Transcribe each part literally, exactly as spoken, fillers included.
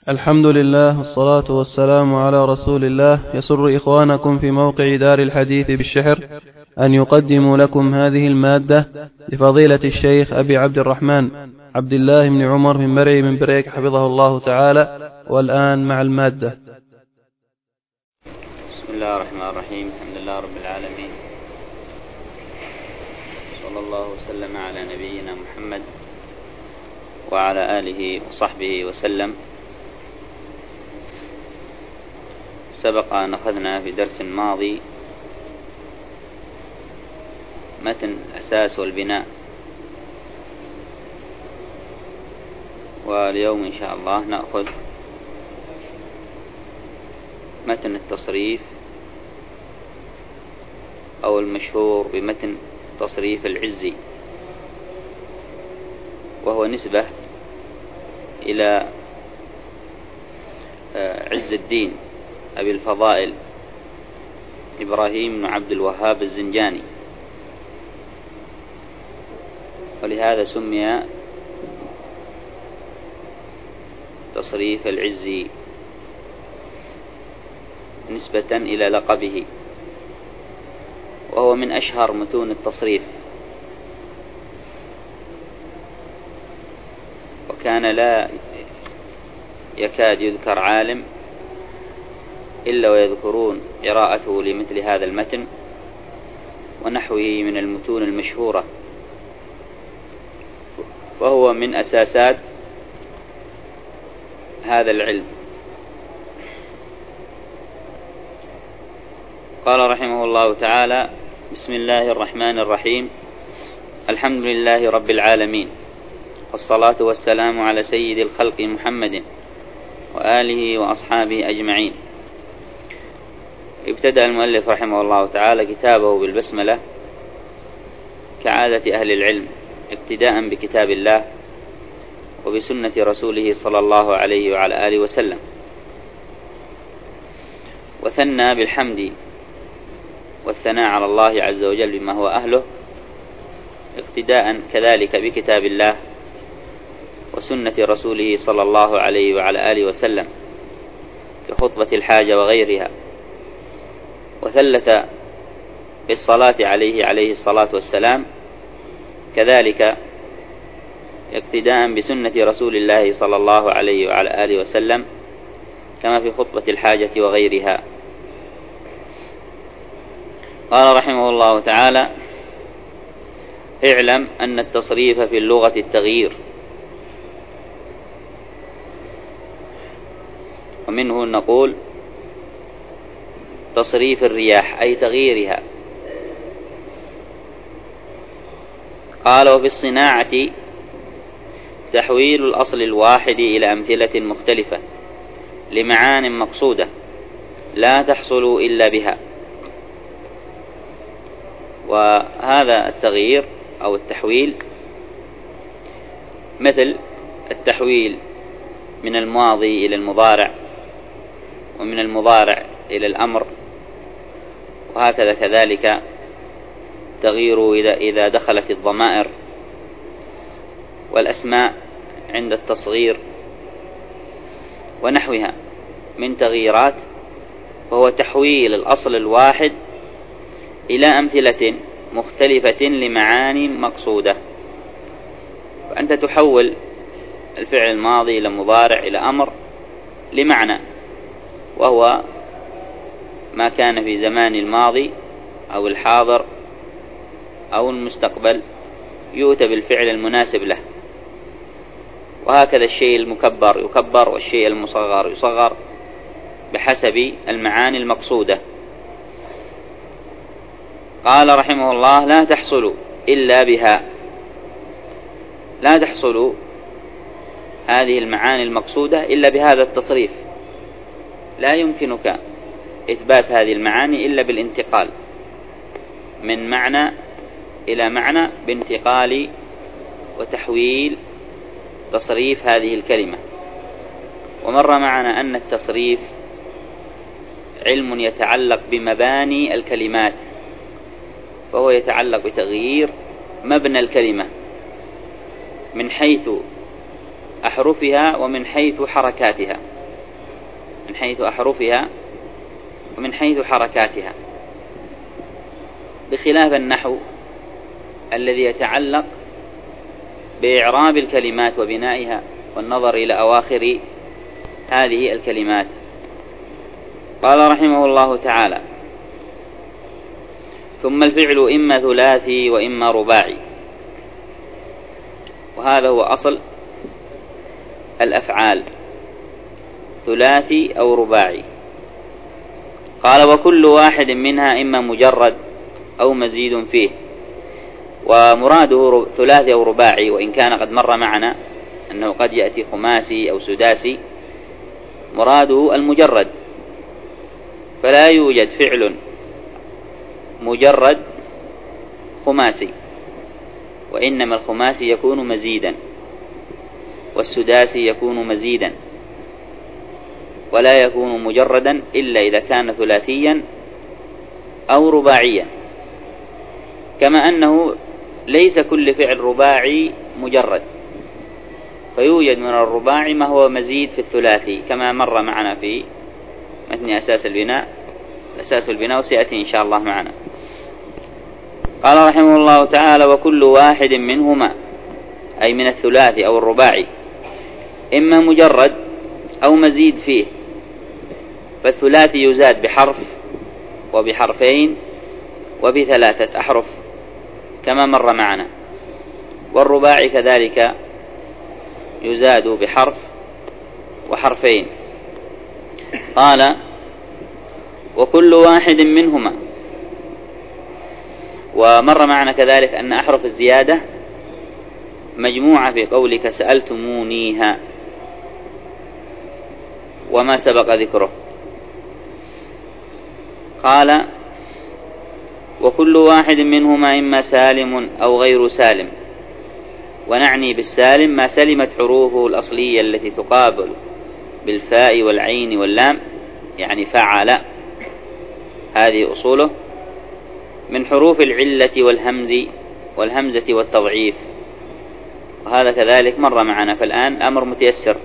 الحمد لله والصلاة والسلام على رسول الله. يسر إخوانكم في موقع دار الحديث بالشحر أن يقدموا لكم هذه المادة لفضيلة الشيخ أبي عبد الرحمن عبد الله بن عمر بن مرعي من بريك حفظه الله تعالى. والآن مع المادة. بسم الله الرحمن الرحيم. الحمد لله رب العالمين، صلى الله وسلم على نبينا محمد وعلى آله وصحبه وسلم. سبق أن أخذنا في درس ماضي متن الأساس والبناء، واليوم إن شاء الله نأخذ متن التصريف أو المشهور بمتن تصريف العزي، وهو نسبة إلى عز الدين أبي الفضائل إبراهيم بن عبد الوهاب الزنجاني، ولهذا سمي تصريف العزي نسبة إلى لقبه، وهو من أشهر متون التصريف، وكان لا يكاد يذكر عالم إلا ويذكرون قراءته لمثل هذا المتن ونحوه من المتون المشهورة، وهو من أساسات هذا العلم. قال رحمه الله تعالى: بسم الله الرحمن الرحيم، الحمد لله رب العالمين، والصلاة والسلام على سيد الخلق محمد وآله وأصحابه أجمعين. ابتدأ المؤلف رحمه الله تعالى كتابه بالبسملة كعادة أهل العلم، اقتداء بكتاب الله وبسنة رسوله صلى الله عليه وعلى آله وسلم، وثنى بالحمد والثناء على الله عز وجل بما هو أهله، اقتداء كذلك بكتاب الله وسنة رسوله صلى الله عليه وعلى آله وسلم كخطبة الحاجة وغيرها، وثلث بالصلاة عليه عليه الصلاة والسلام كذلك اقتداء بسنة رسول الله صلى الله عليه وعلى آله وسلم كما في خطبة الحاجة وغيرها. قال رحمه الله تعالى: اعلم أن التصريف في اللغة التغيير، ومنه نقول تصريف الرياح أي تغييرها. قال: وفي الصناعة تحويل الأصل الواحد إلى أمثلة مختلفة لمعان مقصودة لا تحصل إلا بها. وهذا التغيير أو التحويل مثل التحويل من الماضي إلى المضارع، ومن المضارع إلى الأمر، وهكذا كذلك تغيير إذا إذا دخلت الضمائر والأسماء عند التصغير ونحوها من تغييرات، وهو تحويل الأصل الواحد إلى أمثلة مختلفة لمعاني مقصودة. فأنت تحول الفعل الماضي إلى مضارع إلى أمر لمعنى، وهو ما كان في زمان الماضي أو الحاضر أو المستقبل يؤتى بالفعل المناسب له، وهكذا الشيء المكبر يكبر والشيء المصغر يصغر بحسب المعاني المقصودة. قال رحمه الله: لا تحصل إلا بها، لا تحصل هذه المعاني المقصودة إلا بهذا التصريف، لا يمكنك إثبات هذه المعاني إلا بالانتقال من معنى إلى معنى بانتقال وتحويل تصريف هذه الكلمة. ومر معنا أن التصريف علم يتعلق بمباني الكلمات، فهو يتعلق بتغيير مبنى الكلمة من حيث أحرفها ومن حيث حركاتها. من حيث أحرفها ومن حيث حركاتها، بخلاف النحو الذي يتعلق بإعراب الكلمات وبنائها والنظر إلى أواخر هذه الكلمات. قال رحمه الله تعالى: ثم الفعل إما ثلاثي وإما رباعي. وهذا هو أصل الأفعال، ثلاثي أو رباعي. قال: وكل واحد منها إما مجرد أو مزيد فيه. ومراده ثلاثي أو رباعي، وإن كان قد مر معنا أنه قد يأتي خماسي أو سداسي، مراده المجرد، فلا يوجد فعل مجرد خماسي، وإنما الخماسي يكون مزيدا والسداسي يكون مزيدا، ولا يكون مجردا إلا إذا كان ثلاثيا أو رباعيا. كما أنه ليس كل فعل رباعي مجرد، فيوجد من الرباعي ما هو مزيد في الثلاثي، كما مر معنا في متن أساس البناء أساس البناء وسيأتي إن شاء الله معنا. قال رحمه الله تعالى: وكل واحد منهما، أي من الثلاثي أو الرباعي، إما مجرد أو مزيد فيه. فالثلاثي يزاد بحرف وبحرفين وبثلاثة أحرف كما مر معنا، والرباعي كذلك يزاد بحرف وحرفين. قال: وكل واحد منهما. ومر معنا كذلك أن أحرف الزيادة مجموعة في قولك سألتمونيها، وما سبق ذكره. قال: وكل واحد منهما إما سالم أو غير سالم. ونعني بالسالم ما سلمت حروفه الأصلية التي تقابل بالفاء والعين واللام، يعني فعل، هذه أصوله، من حروف العلة والهمز والهمزة والتضعيف. وهذا كذلك مر معنا، فالآن الأمر متيسر.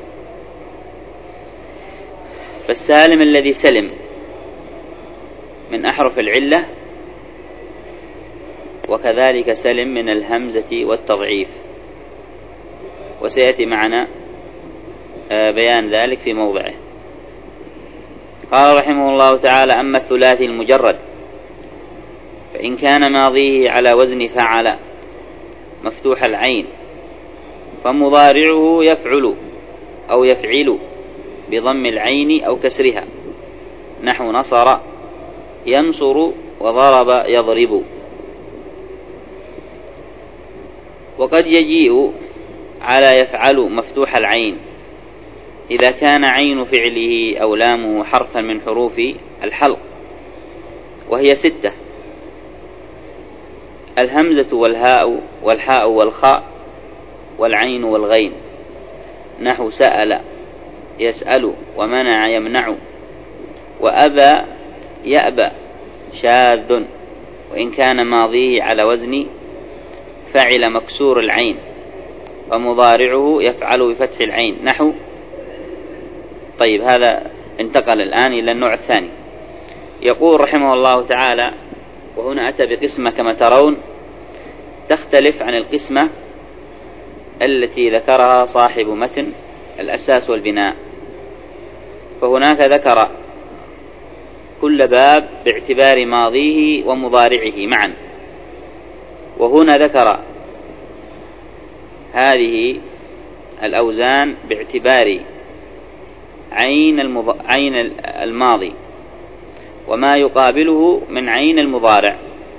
فالسالم الذي سلم من أحرف العلة، وكذلك سلم من الهمزة والتضعيف، وسيأتي معنا بيان ذلك في موضعه. قال رحمه الله تعالى: أما الثلاثي المجرد فإن كان ماضيه على وزن فعل مفتوح العين، فمضارعه يفعل أو يفعل بضم العين أو كسرها، نحو نصر ينصر وضرب يضرب. وقد يجيء على يفعل مفتوح العين إذا كان عين فعله أو لامه حرفا من حروف الحلق، وهي ستة: الهمزة والهاء والحاء والخاء والعين والغين، نحو سأل يسأل ومنع يمنع، وأبى يأبى شاذ، وإن كان ماضيه على وزن فعل مكسور العين، ومضارعه يفعل بفتح العين، نحو. طيب، هذا انتقل الآن إلى النوع الثاني. يقول رحمه الله تعالى: وهنا أتى بقسمة كما ترون تختلف عن القسمة التي ذكرها صاحب متن الأساس والبناء. فهناك ذكر كل باب باعتبار ماضيه ومضارعه معا، وهنا ذكر هذه الأوزان باعتبار عين, المض... عين الماضي وما يقابله من عين المضارع.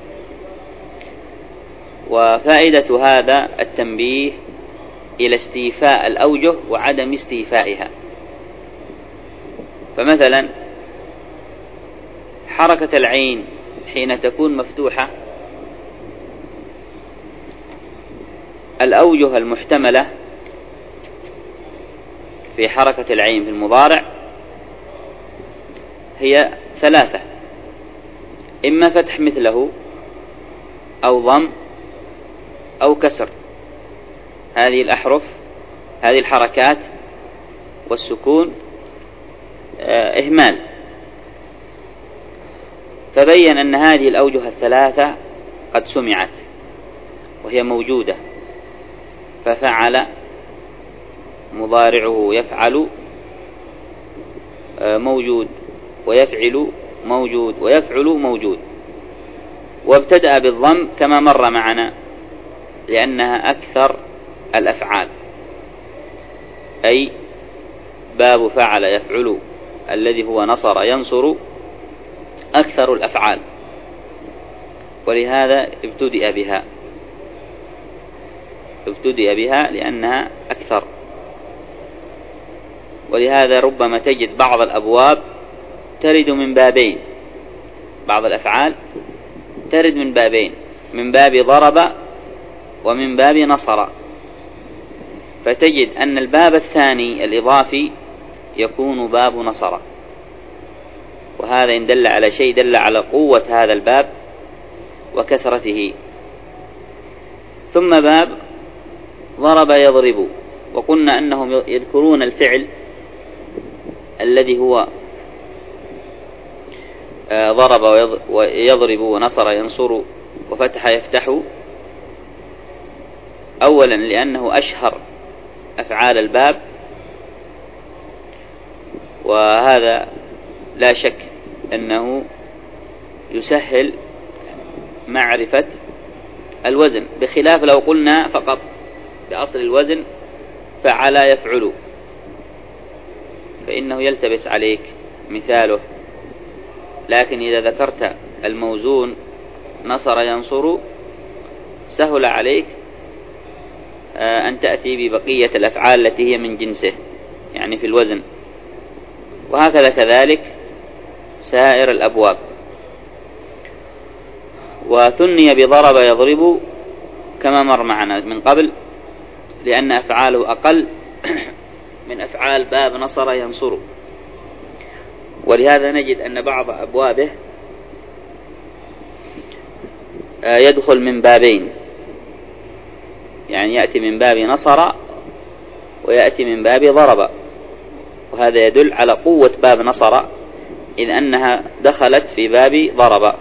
وفائدة هذا التنبيه إلى استيفاء الأوجه وعدم استيفائها. فمثلا حركة العين حين تكون مفتوحة، الأوجه المحتملة في حركة العين في المضارع هي ثلاثة: إما فتح مثله أو ضم أو كسر. هذه الأحرف، هذه الحركات والسكون إهمال. فبين أن هذه الأوجه الثلاثة قد سمعت وهي موجودة، ففعل مضارعه يفعل موجود، ويفعل موجود، ويفعل موجود. وابتدأ بالضم كما مر معنا لأنها أكثر الأفعال، أي باب فعل يفعل الذي هو نصر ينصر أكثر الأفعال، ولهذا ابتدأ بها ابتدأ بها لأنها أكثر. ولهذا ربما تجد بعض الأبواب ترد من بابين، بعض الأفعال ترد من بابين، من باب ضرب ومن باب نصر، فتجد أن الباب الثاني الإضافي يكون باب نصر، وهذا إن دل على شيء دل على قوة هذا الباب وكثرته. ثم باب ضرب يضرب، وقلنا أنهم يذكرون الفعل الذي هو ضرب ويضرب ونصر ينصر وفتح يفتح، أولا لأنه أشهر أفعال الباب، وهذا لا شك أنه يسهل معرفة الوزن، بخلاف لو قلنا فقط بأصل الوزن فعل يفعل فإنه يلتبس عليك مثاله. لكن إذا ذكرت الموزون نصر ينصر سهل عليك أن تأتي ببقية الأفعال التي هي من جنسه يعني في الوزن. وهكذا كذلك سائر الأبواب. وثني بضرب يضرب كما مر معنا من قبل لأن أفعاله أقل من أفعال باب نصر ينصر، ولهذا نجد أن بعض أبوابه يدخل من بابين، يعني يأتي من باب نصر ويأتي من باب ضرب، وهذا يدل على قوة باب نصر إذ أنها دخلت في باب ضرب.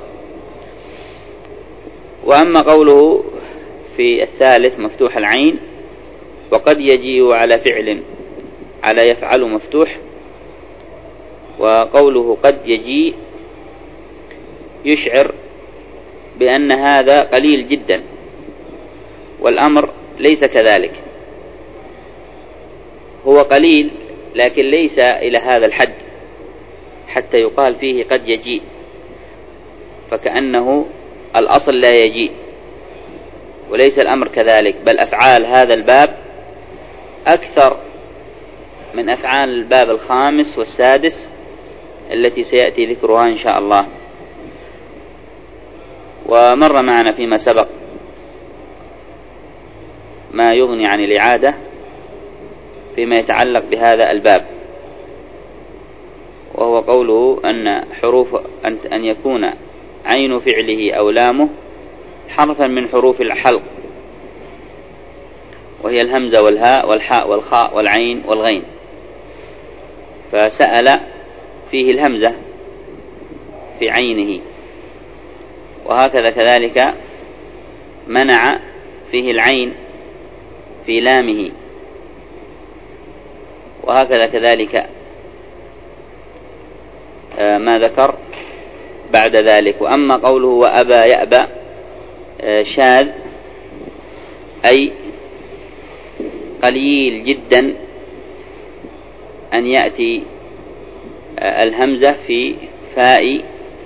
وأما قوله في الثالث مفتوح العين وقد يجيء على فعل على يفعل مفتوح، وقوله قد يجيء يشعر بأن هذا قليل جدا، والأمر ليس كذلك، هو قليل لكن ليس إلى هذا الحد حتى يقال فيه قد يجيء، فكأنه الأصل لا يجيء، وليس الأمر كذلك، بل أفعال هذا الباب أكثر من أفعال الباب الخامس والسادس التي سيأتي ذكرها إن شاء الله. ومر معنا فيما سبق ما يغني عن الإعادة فيما يتعلق بهذا الباب، وهو قوله أن حروف أن يكون عين فعله أو لامه حرفا من حروف الحلق، وهي الهمزة والهاء والحاء والخاء والعين والغين، فسأل فيه الهمزة في عينه، وهكذا كذلك منع فيه العين في لامه، وهكذا كذلك ما ذكر بعد ذلك. وأما قوله وأبى يأبى شاذ أي قليل جدا أن يأتي الهمزة في فاء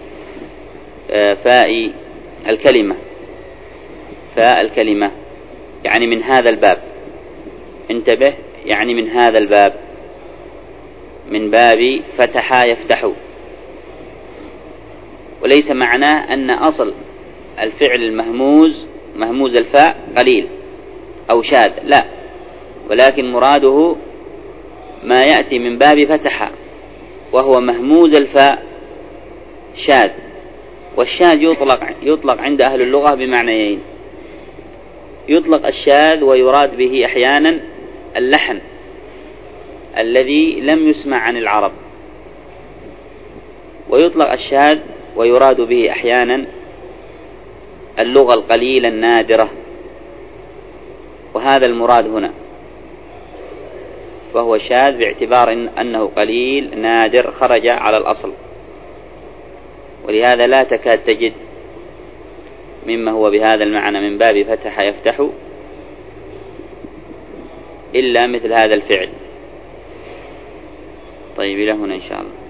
فاء الكلمة فاء الكلمة يعني من هذا الباب، انتبه، يعني من هذا الباب، من باب فتح يفتح، وليس معناه أن أصل الفعل المهموز مهموز الفاء قليل أو شاذ، لا، ولكن مراده ما يأتي من باب فتح وهو مهموز الفاء شاذ. والشاذ يطلق يطلق عند أهل اللغة بمعنيين، يطلق الشاذ ويراد به أحيانا اللحن الذي لم يسمع عن العرب، ويطلق الشاذ ويراد به أحيانا اللغة القليلة النادرة، وهذا المراد هنا، فهو شاذ باعتبار إن أنه قليل نادر خرج على الأصل، ولهذا لا تكاد تجد مما هو بهذا المعنى من باب فتح يفتح إلا مثل هذا الفعل. طيب إلى هنا إن شاء الله.